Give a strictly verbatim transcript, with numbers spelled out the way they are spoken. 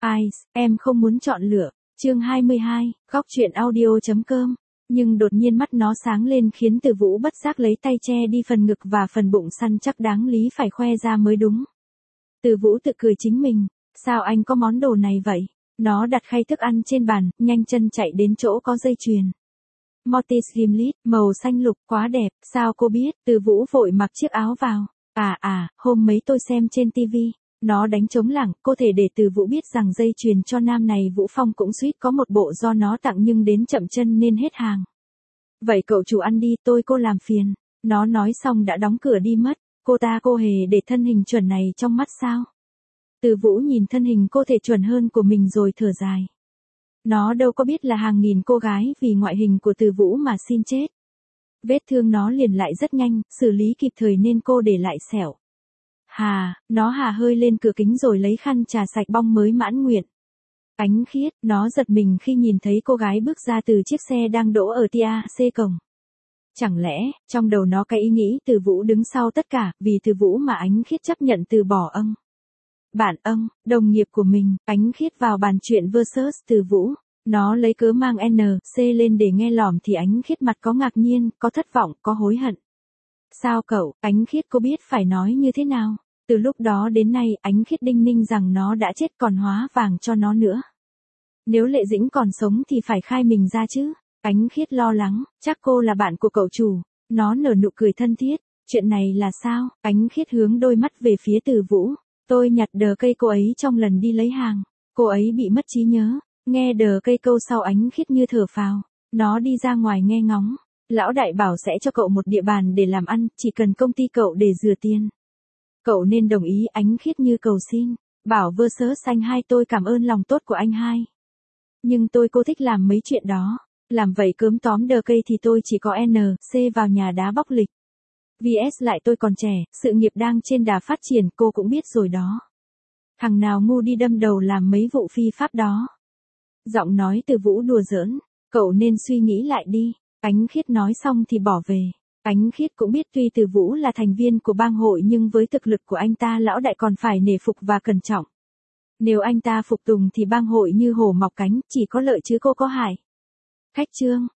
Ai, em không muốn chọn lựa. Chương hai mươi hai, góc truyện audio.com. Nhưng đột nhiên mắt nó sáng lên khiến Từ Vũ bất giác lấy tay che đi phần ngực và phần bụng săn chắc đáng lý phải khoe ra mới đúng. Từ Vũ tự cười chính mình, sao anh có món đồ này vậy? Nó đặt khay thức ăn trên bàn, nhanh chân chạy đến chỗ có dây chuyền. Mortis Gimlet, màu xanh lục, quá đẹp, sao cô biết? Từ Vũ vội mặc chiếc áo vào. À à, hôm mấy tôi xem trên tivi. Nó đánh trống lảng, cô thể để Từ Vũ biết rằng dây chuyền cho nam này Vũ Phong cũng suýt có một bộ do nó tặng nhưng đến chậm chân nên hết hàng. Vậy cậu chủ ăn đi, tôi cô làm phiền. Nó nói xong đã đóng cửa đi mất. Cô ta cô hề để thân hình chuẩn này trong mắt sao? Từ Vũ nhìn thân hình cô thể chuẩn hơn của mình rồi thở dài. Nó đâu có biết là hàng nghìn cô gái vì ngoại hình của Từ Vũ mà xin chết. Vết thương nó liền lại rất nhanh, xử lý kịp thời nên cô để lại sẹo. Hà, nó hà hơi lên cửa kính rồi lấy khăn trà sạch bong mới mãn nguyện. Ánh Khiết, nó giật mình khi nhìn thấy cô gái bước ra từ chiếc xe đang đỗ ở tê a xê cổng. Chẳng lẽ, trong đầu nó cái ý nghĩ Từ Vũ đứng sau tất cả, vì Từ Vũ mà Ánh Khiết chấp nhận từ bỏ âng. Bạn âng, đồng nghiệp của mình, Ánh Khiết vào bàn chuyện versus Từ Vũ. Nó lấy cớ mang en xê lên để nghe lỏm thì Ánh Khiết mặt có ngạc nhiên, có thất vọng, có hối hận. Sao cậu, Ánh Khiết cô biết phải nói như thế nào? Từ lúc đó đến nay, Ánh Khiết đinh ninh rằng nó đã chết còn hóa vàng cho nó nữa. Nếu Lệ Dĩnh còn sống thì phải khai mình ra chứ. Ánh Khiết lo lắng, chắc cô là bạn của cậu chủ. Nó nở nụ cười thân thiết. Chuyện này là sao? Ánh Khiết hướng đôi mắt về phía Từ Vũ. Tôi nhặt đờ cây cô ấy trong lần đi lấy hàng. Cô ấy bị mất trí nhớ. Nghe đờ cây câu sau Ánh Khiết như thở phào. Nó đi ra ngoài nghe ngóng. Lão đại bảo sẽ cho cậu một địa bàn để làm ăn, chỉ cần công ty cậu để rửa tiền. Cậu nên đồng ý. Ánh Khiết như cầu xin. Bảo versus anh hai, tôi cảm ơn lòng tốt của anh hai. Nhưng tôi cô thích làm mấy chuyện đó. Làm vậy cớm tóm đờ cây thì tôi chỉ có en xê vào nhà đá bóc lịch. vê ét lại tôi còn trẻ, sự nghiệp đang trên đà phát triển, cô cũng biết rồi đó. Thằng nào ngu đi đâm đầu làm mấy vụ phi pháp đó. Giọng nói Từ Vũ đùa giỡn. Cậu nên suy nghĩ lại đi. Ánh Khiết nói xong thì bỏ về. Ánh Khiết cũng biết tuy Từ Vũ là thành viên của bang hội nhưng với thực lực của anh ta lão đại còn phải nể phục và cẩn trọng. Nếu anh ta phục tùng thì bang hội như hổ mọc cánh, chỉ có lợi chứ cô có hại. Khách trương,